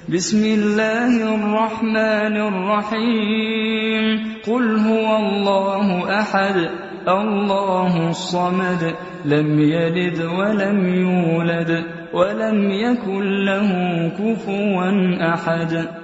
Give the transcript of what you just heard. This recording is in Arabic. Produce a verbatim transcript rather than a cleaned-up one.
بسم الله الرحمن الرحيم قل هو الله أحد الله الصمد لم يلد ولم يولد ولم يكن له كفوا أحد.